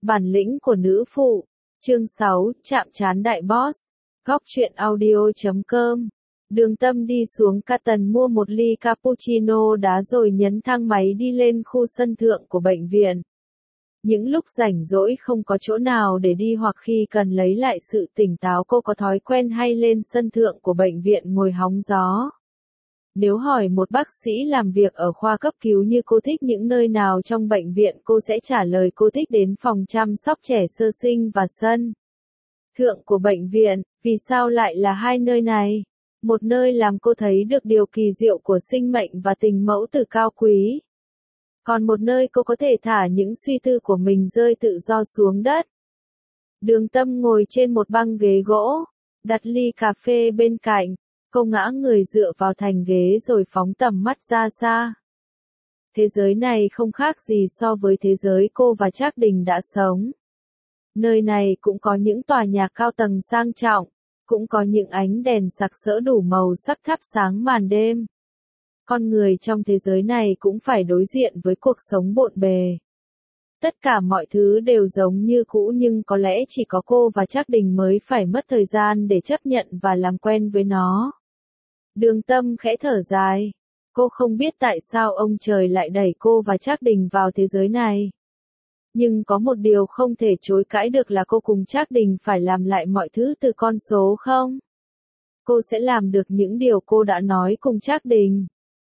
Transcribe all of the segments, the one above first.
Bản lĩnh của nữ phụ. Chương 6, chạm trán đại boss. Góc truyện audio.com. Đường Tâm đi xuống Canton mua một ly cappuccino đá rồi nhấn thang máy đi lên khu sân thượng của bệnh viện. Những lúc rảnh rỗi không có chỗ nào để đi hoặc khi cần lấy lại sự tỉnh táo, cô có thói quen hay lên sân thượng của bệnh viện ngồi hóng gió. Nếu hỏi một bác sĩ làm việc ở khoa cấp cứu như cô thích những nơi nào trong bệnh viện, cô sẽ trả lời cô thích đến phòng chăm sóc trẻ sơ sinh và sân thượng của bệnh viện. Vì sao lại là hai nơi này? Một nơi làm cô thấy được điều kỳ diệu của sinh mệnh và tình mẫu tử cao quý. Còn một nơi cô có thể thả những suy tư của mình rơi tự do xuống đất. Đường Tâm ngồi trên một băng ghế gỗ, đặt ly cà phê bên cạnh. Cô ngã người dựa vào thành ghế rồi phóng tầm mắt ra xa. Thế giới này không khác gì so với thế giới cô và Trác Đình đã sống. Nơi này cũng có những tòa nhà cao tầng sang trọng, cũng có những ánh đèn sặc sỡ đủ màu sắc thắp sáng màn đêm. Con người trong thế giới này cũng phải đối diện với cuộc sống bộn bề. Tất cả mọi thứ đều giống như cũ, nhưng có lẽ chỉ có cô và Trác Đình mới phải mất thời gian để chấp nhận và làm quen với nó. Đường Tâm khẽ thở dài. Cô không biết tại sao ông trời lại đẩy cô và Trác Đình vào thế giới này. Nhưng có một điều không thể chối cãi được là cô cùng Trác Đình phải làm lại mọi thứ từ con số không. Cô sẽ làm được những điều cô đã nói cùng Trác Đình.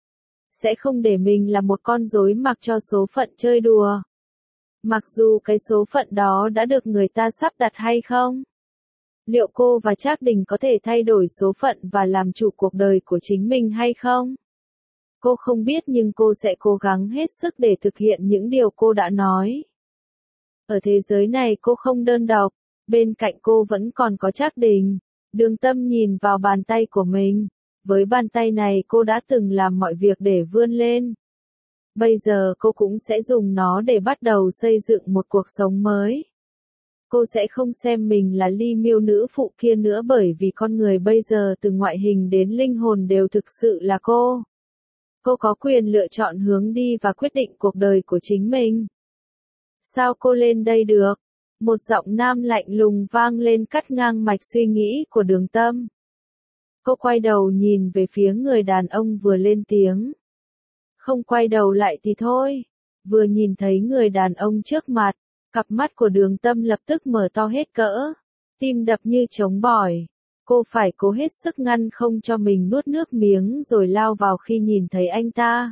Sẽ không để mình là một con rối mặc cho số phận chơi đùa. Mặc dù cái số phận đó đã được người ta sắp đặt hay không? Liệu cô và Trác Đình có thể thay đổi số phận và làm chủ cuộc đời của chính mình hay không? Cô không biết, nhưng cô sẽ cố gắng hết sức để thực hiện những điều cô đã nói. Ở thế giới này cô không đơn độc, bên cạnh cô vẫn còn có Trác Đình. Đường Tâm nhìn vào bàn tay của mình. Với bàn tay này cô đã từng làm mọi việc để vươn lên. Bây giờ cô cũng sẽ dùng nó để bắt đầu xây dựng một cuộc sống mới. Cô sẽ không xem mình là Ly Miêu nữ phụ kia nữa, bởi vì con người bây giờ từ ngoại hình đến linh hồn đều thực sự là cô. Cô có quyền lựa chọn hướng đi và quyết định cuộc đời của chính mình. Sao cô lên đây được? Một giọng nam lạnh lùng vang lên cắt ngang mạch suy nghĩ của Đường Tâm. Cô quay đầu nhìn về phía người đàn ông vừa lên tiếng. Không quay đầu lại thì thôi. Vừa nhìn thấy người đàn ông trước mặt, cặp mắt của Đường Tâm lập tức mở to hết cỡ. Tim đập như trống bỏi. Cô phải cố hết sức ngăn không cho mình nuốt nước miếng rồi lao vào khi nhìn thấy anh ta.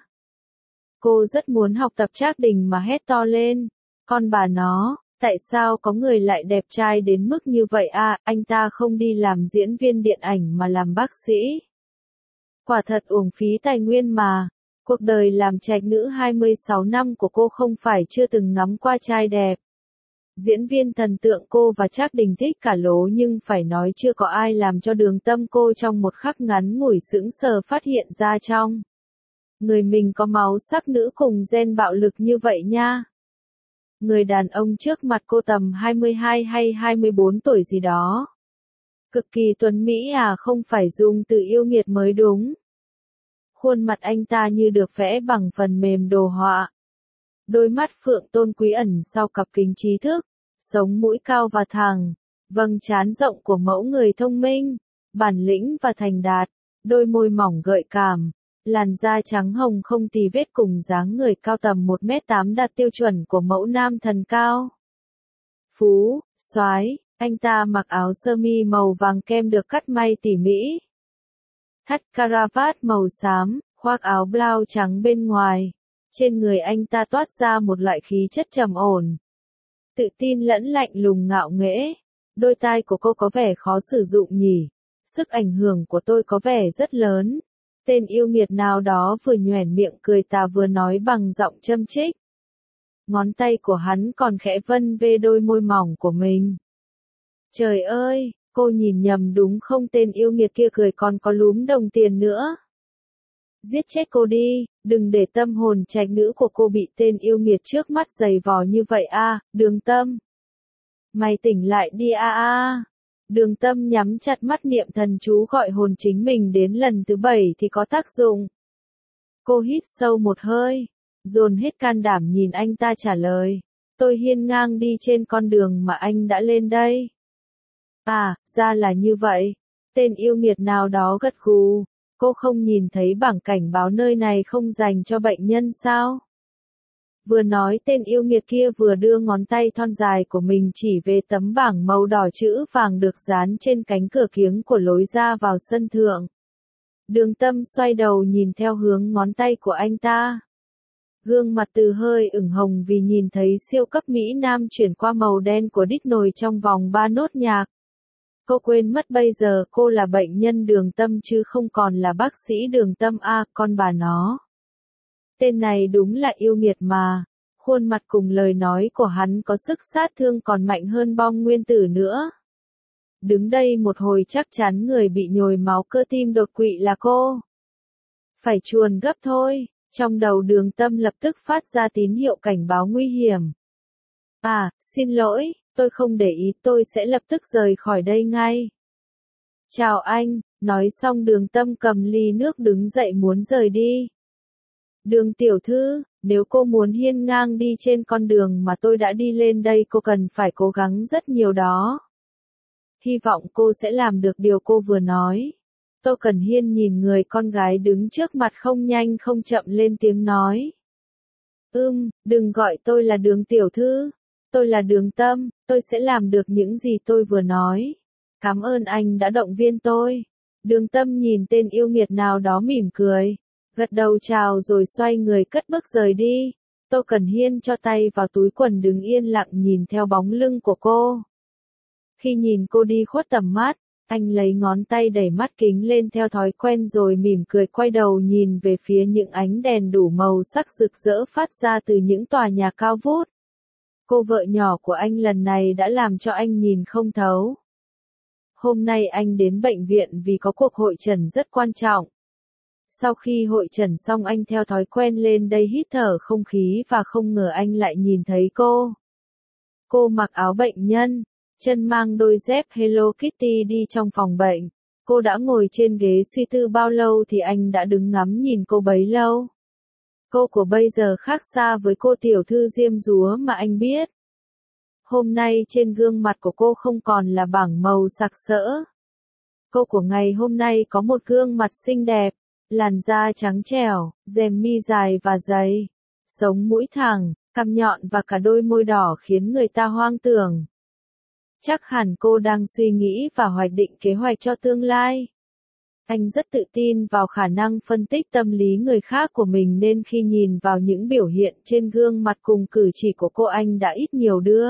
Cô rất muốn học tập Trác Đình mà hét to lên. Con bà nó, tại sao có người lại đẹp trai đến mức như vậy à? Anh ta không đi làm diễn viên điện ảnh mà làm bác sĩ. Quả thật uổng phí tài nguyên mà. Cuộc đời làm trạch nữ 26 năm của cô không phải chưa từng ngắm qua trai đẹp. Diễn viên thần tượng cô và Trác Đình thích cả lố, nhưng phải nói chưa có ai làm cho Đường Tâm cô trong một khắc ngắn ngủi sững sờ phát hiện ra trong người mình có máu sắc nữ cùng gen bạo lực như vậy nha. Người đàn ông trước mặt cô tầm 22 hay 24 tuổi gì đó. Cực kỳ tuấn mỹ à, không phải dùng từ yêu nghiệt mới đúng. Khuôn mặt anh ta như được vẽ bằng phần mềm đồ họa. Đôi mắt phượng tôn quý ẩn sau cặp kính trí thức, sống mũi cao và thẳng, vầng trán rộng của mẫu người thông minh, bản lĩnh và thành đạt, đôi môi mỏng gợi cảm, làn da trắng hồng không tì vết cùng dáng người cao tầm 1m8 đạt tiêu chuẩn của mẫu nam thần cao. Phú, soái, anh ta mặc áo sơ mi màu vàng kem được cắt may tỉ mỉ. Thắt caravat màu xám, khoác áo blau trắng bên ngoài. Trên người anh ta toát ra một loại khí chất trầm ổn, tự tin lẫn lạnh lùng ngạo nghễ. Đôi tai của cô có vẻ khó sử dụng nhỉ? Sức ảnh hưởng của tôi có vẻ rất lớn. Tên yêu nghiệt nào đó vừa nhoẻn miệng cười tà vừa nói bằng giọng châm chích. Ngón tay của hắn còn khẽ vân về đôi môi mỏng của mình. Trời ơi, cô nhìn nhầm đúng không? Tên yêu nghiệt kia cười còn có lúm đồng tiền nữa. Giết chết cô đi, đừng để tâm hồn trạch nữ của cô bị tên yêu nghiệt trước mắt giày vò như vậy a, Đường Tâm. Mày tỉnh lại đi a a. Đường Tâm nhắm chặt mắt niệm thần chú gọi hồn chính mình đến lần thứ 7 thì có tác dụng. Cô hít sâu một hơi, dồn hết can đảm nhìn anh ta trả lời. Tôi hiên ngang đi trên con đường mà anh đã lên đây. À, ra là như vậy. Tên yêu nghiệt nào đó gật gù. Cô không nhìn thấy bảng cảnh báo nơi này không dành cho bệnh nhân sao? Vừa nói tên yêu nghiệt kia vừa đưa ngón tay thon dài của mình chỉ về tấm bảng màu đỏ chữ vàng được dán trên cánh cửa kiếng của lối ra vào sân thượng. Đường Tâm xoay đầu nhìn theo hướng ngón tay của anh ta. Gương mặt Từ hơi ửng hồng vì nhìn thấy siêu cấp Mỹ Nam chuyển qua màu đen của đít nồi trong vòng 3 nốt nhạc. Cô quên mất bây giờ cô là bệnh nhân Đường Tâm chứ không còn là bác sĩ Đường Tâm con bà nó. Tên này đúng là yêu nghiệt mà. Khuôn mặt cùng lời nói của hắn có sức sát thương còn mạnh hơn bom nguyên tử nữa. Đứng đây một hồi chắc chắn người bị nhồi máu cơ tim đột quỵ là cô. Phải chuồn gấp thôi. Trong đầu Đường Tâm lập tức phát ra tín hiệu cảnh báo nguy hiểm. À, xin lỗi, tôi không để ý, tôi sẽ lập tức rời khỏi đây ngay. Chào anh, nói xong Đường Tâm cầm ly nước đứng dậy muốn rời đi. Đường tiểu thư, nếu cô muốn hiên ngang đi trên con đường mà tôi đã đi lên đây cô cần phải cố gắng rất nhiều đó. Hy vọng cô sẽ làm được điều cô vừa nói. Tô Cẩn Hiên nhìn người con gái đứng trước mặt không nhanh không chậm lên tiếng nói. Đừng gọi tôi là Đường tiểu thư. Tôi là Đường Tâm, tôi sẽ làm được những gì tôi vừa nói. Cảm ơn anh đã động viên tôi. Đường Tâm nhìn tên yêu nghiệt nào đó mỉm cười. Gật đầu chào rồi xoay người cất bước rời đi. Tô Cẩn Hiên cho tay vào túi quần đứng yên lặng nhìn theo bóng lưng của cô. Khi nhìn cô đi khuất tầm mắt, anh lấy ngón tay đẩy mắt kính lên theo thói quen rồi mỉm cười quay đầu nhìn về phía những ánh đèn đủ màu sắc rực rỡ phát ra từ những tòa nhà cao vút. Cô vợ nhỏ của anh lần này đã làm cho anh nhìn không thấu. Hôm nay anh đến bệnh viện vì có cuộc hội chẩn rất quan trọng. Sau khi hội chẩn xong anh theo thói quen lên đây hít thở không khí và không ngờ anh lại nhìn thấy cô. Cô mặc áo bệnh nhân, chân mang đôi dép Hello Kitty đi trong phòng bệnh. Cô đã ngồi trên ghế suy tư bao lâu thì anh đã đứng ngắm nhìn cô bấy lâu. Cô của bây giờ khác xa với cô tiểu thư diêm dúa mà anh biết. Hôm nay trên gương mặt của cô không còn là bảng màu sặc sỡ. Cô của ngày hôm nay có một gương mặt xinh đẹp, làn da trắng trẻo, rèm mi dài và dày, sống mũi thẳng, cằm nhọn và cả đôi môi đỏ khiến người ta hoang tưởng. Chắc hẳn cô đang suy nghĩ và hoạch định kế hoạch cho tương lai. Anh rất tự tin vào khả năng phân tích tâm lý người khác của mình nên khi nhìn vào những biểu hiện trên gương mặt cùng cử chỉ của cô anh đã ít nhiều đưa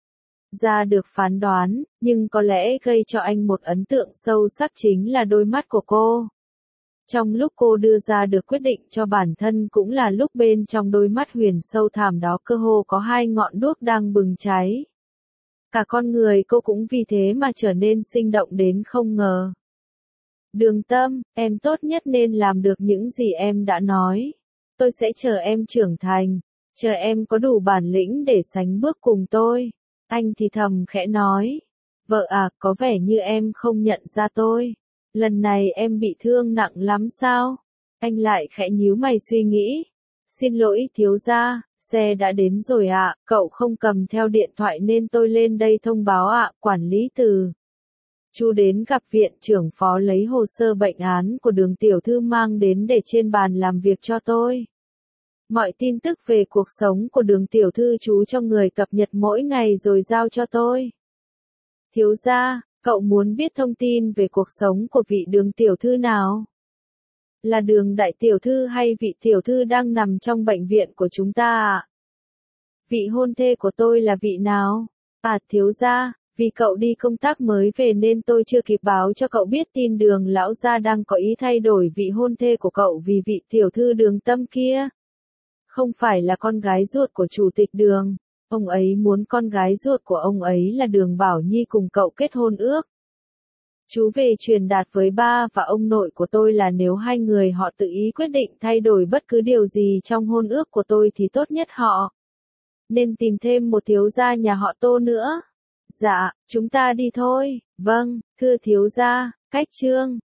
ra được phán đoán, nhưng có lẽ gây cho anh một ấn tượng sâu sắc chính là đôi mắt của cô. Trong lúc cô đưa ra được quyết định cho bản thân cũng là lúc bên trong đôi mắt huyền sâu thẳm đó cơ hồ có hai ngọn đuốc đang bừng cháy. Cả con người cô cũng vì thế mà trở nên sinh động đến không ngờ. Đường Tâm, em tốt nhất nên làm được những gì em đã nói. Tôi sẽ chờ em trưởng thành, chờ em có đủ bản lĩnh để sánh bước cùng tôi. Anh thì thầm khẽ nói. Vợ à, có vẻ như em không nhận ra tôi. Lần này em bị thương nặng lắm sao? Anh lại khẽ nhíu mày suy nghĩ. Xin lỗi thiếu gia, xe đã đến rồi ạ, cậu không cầm theo điện thoại nên tôi lên đây thông báo ạ, quản lý Từ. Chú đến gặp viện trưởng phó lấy hồ sơ bệnh án của Đường tiểu thư mang đến để trên bàn làm việc cho tôi. Mọi tin tức về cuộc sống của Đường tiểu thư chú cho người cập nhật mỗi ngày rồi giao cho tôi. Thiếu gia, cậu muốn biết thông tin về cuộc sống của vị Đường tiểu thư nào? Là Đường đại tiểu thư hay vị tiểu thư đang nằm trong bệnh viện của chúng ta ạ? Vị hôn thê của tôi là vị nào? À thiếu gia, vì cậu đi công tác mới về nên tôi chưa kịp báo cho cậu biết tin Đường lão gia đang có ý thay đổi vị hôn thê của cậu vì vị tiểu thư Đường Tâm kia. Không phải là con gái ruột của chủ tịch Đường, ông ấy muốn con gái ruột của ông ấy là Đường Bảo Nhi cùng cậu kết hôn ước. Chú về truyền đạt với ba và ông nội của tôi là nếu hai người họ tự ý quyết định thay đổi bất cứ điều gì trong hôn ước của tôi thì tốt nhất họ nên tìm thêm một thiếu gia nhà họ Tô nữa. Dạ, chúng ta đi thôi. Vâng, thưa thiếu gia, cách chương.